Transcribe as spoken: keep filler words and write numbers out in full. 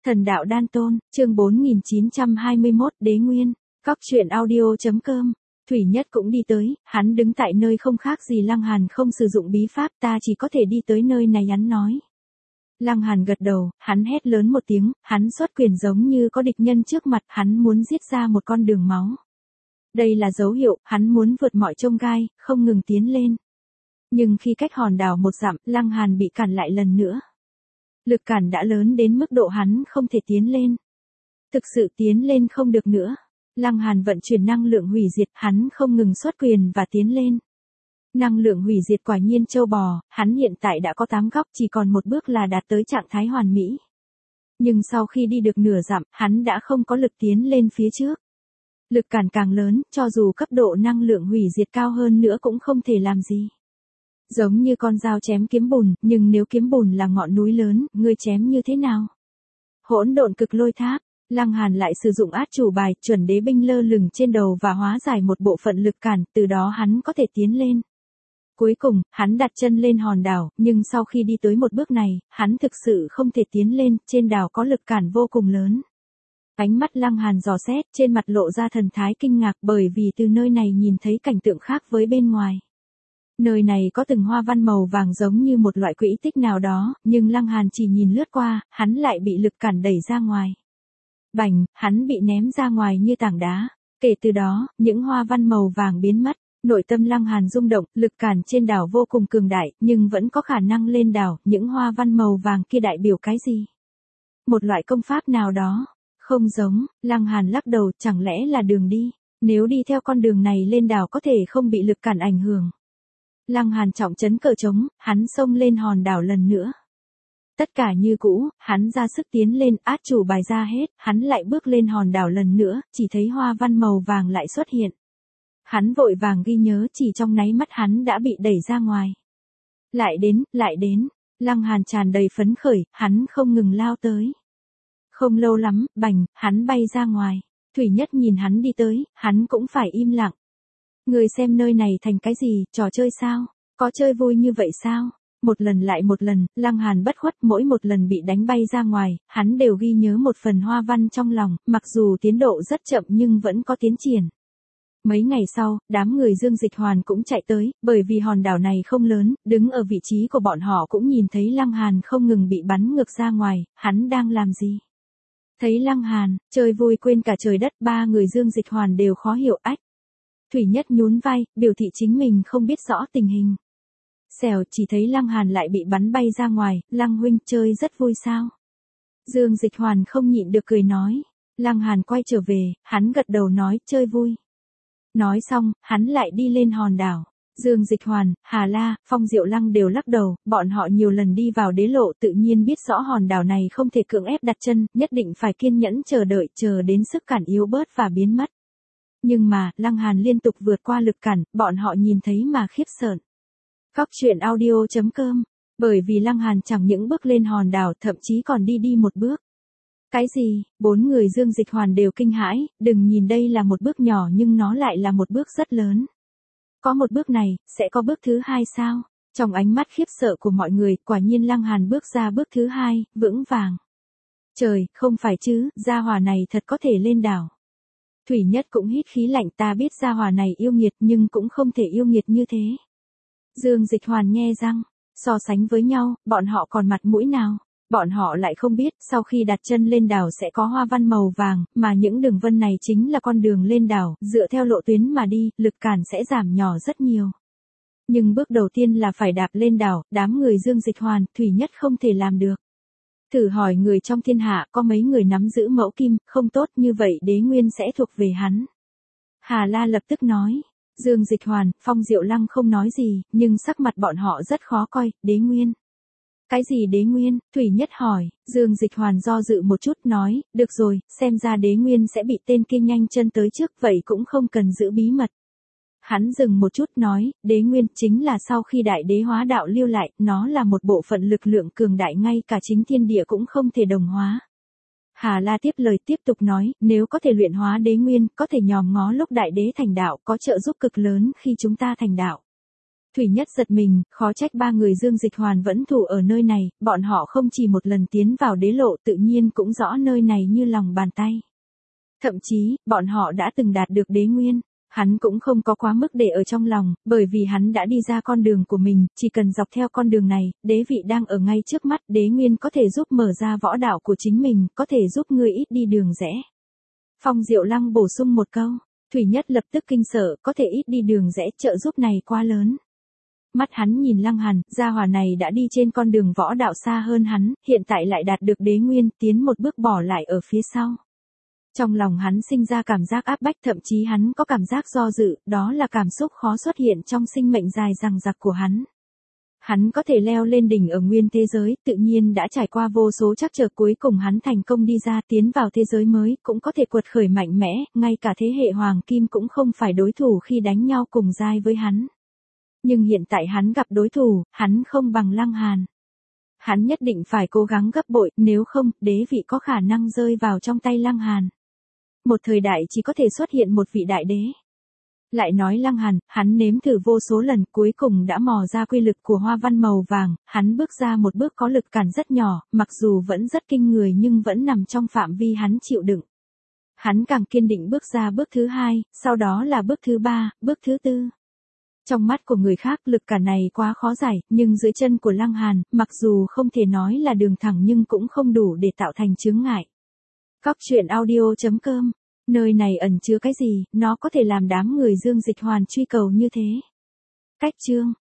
Thần đạo đan tôn, chương bốn nghìn chín trăm hai mươi mốt Đế Nguyên, Cóc truyện audio.com. Thủy Nhất cũng đi tới, hắn đứng tại nơi không khác gì Lăng Hàn không sử dụng bí pháp, ta chỉ có thể đi tới nơi này, hắn nói. Lăng Hàn gật đầu, hắn hét lớn một tiếng, hắn xuất quyền giống như có địch nhân trước mặt, hắn muốn giết ra một con đường máu. Đây là dấu hiệu, hắn muốn vượt mọi chông gai, không ngừng tiến lên. Nhưng khi cách hòn đảo một dặm, Lăng Hàn bị cản lại lần nữa. Lực cản đã lớn đến mức độ hắn không thể tiến lên. Thực sự tiến lên không được nữa. Lăng Hàn vận chuyển năng lượng hủy diệt, hắn không ngừng xuất quyền và tiến lên. Năng lượng hủy diệt quả nhiên châu bò, hắn hiện tại đã có tám góc, chỉ còn một bước là đạt tới trạng thái hoàn mỹ. Nhưng sau khi đi được nửa dặm, hắn đã không có lực tiến lên phía trước. Lực cản càng lớn, cho dù cấp độ năng lượng hủy diệt cao hơn nữa cũng không thể làm gì. Giống như con dao chém kiếm bùn, nhưng nếu kiếm bùn là ngọn núi lớn, ngươi chém như thế nào? Hỗn độn cực lôi tháp, Lăng Hàn lại sử dụng át chủ bài, chuẩn đế binh lơ lửng trên đầu và hóa giải một bộ phận lực cản, từ đó hắn có thể tiến lên. Cuối cùng, hắn đặt chân lên hòn đảo, nhưng sau khi đi tới một bước này, hắn thực sự không thể tiến lên, trên đảo có lực cản vô cùng lớn. Ánh mắt Lăng Hàn dò xét, trên mặt lộ ra thần thái kinh ngạc bởi vì từ nơi này nhìn thấy cảnh tượng khác với bên ngoài. Nơi này có từng hoa văn màu vàng giống như một loại quỹ tích nào đó, nhưng Lăng Hàn chỉ nhìn lướt qua, hắn lại bị lực cản đẩy ra ngoài. Bành, hắn bị ném ra ngoài như tảng đá. Kể từ đó, những hoa văn màu vàng biến mất. Nội tâm Lăng Hàn rung động, lực cản trên đảo vô cùng cường đại, nhưng vẫn có khả năng lên đảo, những hoa văn màu vàng kia đại biểu cái gì? Một loại công pháp nào đó? Không giống, Lăng Hàn lắc đầu, chẳng lẽ là đường đi? Nếu đi theo con đường này lên đảo có thể không bị lực cản ảnh hưởng. Lăng Hàn trọng trấn cờ trống, hắn xông lên hòn đảo lần nữa. Tất cả như cũ, hắn ra sức tiến lên, át chủ bài ra hết, hắn lại bước lên hòn đảo lần nữa, chỉ thấy hoa văn màu vàng lại xuất hiện. Hắn vội vàng ghi nhớ, chỉ trong náy mắt hắn đã bị đẩy ra ngoài. Lại đến, lại đến, Lăng Hàn tràn đầy phấn khởi, hắn không ngừng lao tới. Không lâu lắm, bành, hắn bay ra ngoài. Thủy Nhất nhìn hắn đi tới, hắn cũng phải im lặng. Người xem nơi này thành cái gì, trò chơi sao? Có chơi vui như vậy sao? Một lần lại một lần, Lăng Hàn bất khuất, mỗi một lần bị đánh bay ra ngoài, hắn đều ghi nhớ một phần hoa văn trong lòng, mặc dù tiến độ rất chậm nhưng vẫn có tiến triển. Mấy ngày sau, đám người Dương Dịch Hoàn cũng chạy tới, bởi vì hòn đảo này không lớn, đứng ở vị trí của bọn họ cũng nhìn thấy Lăng Hàn không ngừng bị bắn ngược ra ngoài, hắn đang làm gì? Thấy Lăng Hàn, chơi vui quên cả trời đất, ba người Dương Dịch Hoàn đều khó hiểu ách. Thủy Nhất nhún vai, biểu thị chính mình không biết rõ tình hình. Xèo, chỉ thấy Lăng Hàn lại bị bắn bay ra ngoài, Lăng huynh chơi rất vui sao? Dương Dịch Hoàn không nhịn được cười nói. Lăng Hàn quay trở về, hắn gật đầu nói chơi vui. Nói xong, hắn lại đi lên hòn đảo. Dương Dịch Hoàn, Hà La, Phong Diệu Lăng đều lắc đầu, bọn họ nhiều lần đi vào đế lộ tự nhiên biết rõ hòn đảo này không thể cưỡng ép đặt chân, nhất định phải kiên nhẫn chờ đợi, chờ đến sức cản yếu bớt và biến mất. Nhưng mà, Lăng Hàn liên tục vượt qua lực cản, bọn họ nhìn thấy mà khiếp sợ. Cóc truyện audio.com, bởi vì Lăng Hàn chẳng những bước lên hòn đảo, thậm chí còn đi đi một bước. Cái gì? Bốn người Dương Dịch Hoàn đều kinh hãi, đừng nhìn đây là một bước nhỏ nhưng nó lại là một bước rất lớn. Có một bước này, sẽ có bước thứ hai sao? Trong ánh mắt khiếp sợ của mọi người, quả nhiên Lăng Hàn bước ra bước thứ hai, vững vàng. Trời, không phải chứ, gia hỏa này thật có thể lên đảo. Thủy Nhất cũng hít khí lạnh, ta biết gia hỏa này yêu nghiệt nhưng cũng không thể yêu nghiệt như thế. Dương Dịch Hoàn nhe răng, so sánh với nhau, bọn họ còn mặt mũi nào? Bọn họ lại không biết, sau khi đặt chân lên đảo sẽ có hoa văn màu vàng, mà những đường vân này chính là con đường lên đảo, dựa theo lộ tuyến mà đi, lực cản sẽ giảm nhỏ rất nhiều. Nhưng bước đầu tiên là phải đạp lên đảo, đám người Dương Dịch Hoàn, Thủy Nhất không thể làm được. Thử hỏi người trong thiên hạ có mấy người nắm giữ mẫu kim, không tốt như vậy đế nguyên sẽ thuộc về hắn. Hà La lập tức nói. Dương Dịch Hoàn, Phong Diệu Lăng không nói gì, nhưng sắc mặt bọn họ rất khó coi, đế nguyên. Cái gì đế nguyên? Thủy Nhất hỏi. Dương Dịch Hoàn do dự một chút nói, được rồi, xem ra đế nguyên sẽ bị tên kia nhanh chân tới trước, vậy cũng không cần giữ bí mật. Hắn dừng một chút nói, đế nguyên chính là sau khi đại đế hóa đạo lưu lại, nó là một bộ phận lực lượng cường đại ngay cả chính thiên địa cũng không thể đồng hóa. Hà La tiếp lời tiếp tục nói, nếu có thể luyện hóa đế nguyên, có thể nhòm ngó lúc đại đế thành đạo, có trợ giúp cực lớn khi chúng ta thành đạo. Thủy Nhất giật mình, khó trách ba người Dương Dịch Hoàn vẫn thủ ở nơi này, bọn họ không chỉ một lần tiến vào đế lộ tự nhiên cũng rõ nơi này như lòng bàn tay. Thậm chí, bọn họ đã từng đạt được đế nguyên. Hắn cũng không có quá mức để ở trong lòng, bởi vì hắn đã đi ra con đường của mình, chỉ cần dọc theo con đường này, đế vị đang ở ngay trước mắt, đế nguyên có thể giúp mở ra võ đạo của chính mình, có thể giúp ngươi ít đi đường rẽ. Phong Diệu Lăng bổ sung một câu, Thủy Nhất lập tức kinh sợ, có thể ít đi đường rẽ, trợ giúp này quá lớn. Mắt hắn nhìn Lăng Hàn, gia hỏa này đã đi trên con đường võ đạo xa hơn hắn, hiện tại lại đạt được đế nguyên, tiến một bước bỏ lại ở phía sau. Trong lòng hắn sinh ra cảm giác áp bách, thậm chí hắn có cảm giác do dự, đó là cảm xúc khó xuất hiện trong sinh mệnh dài dằng dặc của hắn. Hắn có thể leo lên đỉnh ở nguyên thế giới, tự nhiên đã trải qua vô số trắc trở, cuối cùng hắn thành công đi ra, tiến vào thế giới mới, cũng có thể quật khởi mạnh mẽ, ngay cả thế hệ Hoàng Kim cũng không phải đối thủ khi đánh nhau cùng giai với hắn. Nhưng hiện tại hắn gặp đối thủ, hắn không bằng Lăng Hàn. Hắn nhất định phải cố gắng gấp bội, nếu không, đế vị có khả năng rơi vào trong tay Lăng Hàn. Một thời đại chỉ có thể xuất hiện một vị đại đế. Lại nói Lăng Hàn, hắn nếm thử vô số lần, cuối cùng đã mò ra quy lực của hoa văn màu vàng, hắn bước ra một bước có lực cản rất nhỏ, mặc dù vẫn rất kinh người nhưng vẫn nằm trong phạm vi hắn chịu đựng. Hắn càng kiên định bước ra bước thứ hai, sau đó là bước thứ ba, bước thứ tư. Trong mắt của người khác lực cản này quá khó giải, nhưng dưới chân của Lăng Hàn, mặc dù không thể nói là đường thẳng nhưng cũng không đủ để tạo thành chướng ngại. Cóc truyện audio chấm com, nơi này ẩn chứa cái gì, nó có thể làm đám người Dương Dịch Hoàn truy cầu như thế. Cách chương